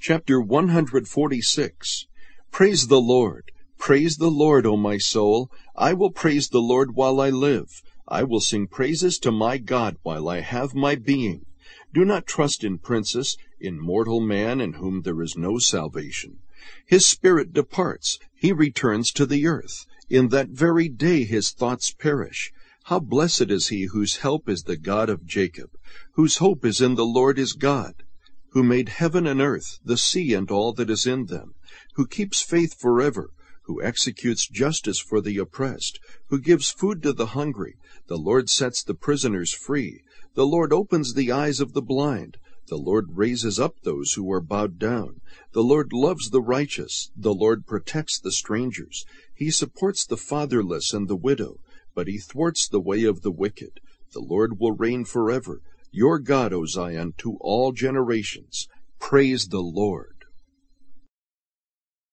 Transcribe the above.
Chapter 146. Praise the Lord. Praise the Lord, O my soul. I will praise the Lord while I live. I will sing praises to my God while I have my being. Do not trust in princes, in mortal man in whom there is no salvation. His spirit departs, he returns to the earth. In that very day his thoughts perish. How blessed is he whose help is the God of Jacob, whose hope is in the Lord his God, who made heaven and earth, the sea and all that is in them, who keeps faith forever, who executes justice for the oppressed, who gives food to the hungry. The Lord sets the prisoners free. The Lord opens the eyes of the blind. The Lord raises up those who are bowed down. The Lord loves the righteous. The Lord protects the strangers. He supports the fatherless and the widow, but he thwarts the way of the wicked. The Lord will reign forever. Your God, O Zion, to all generations. Praise the Lord.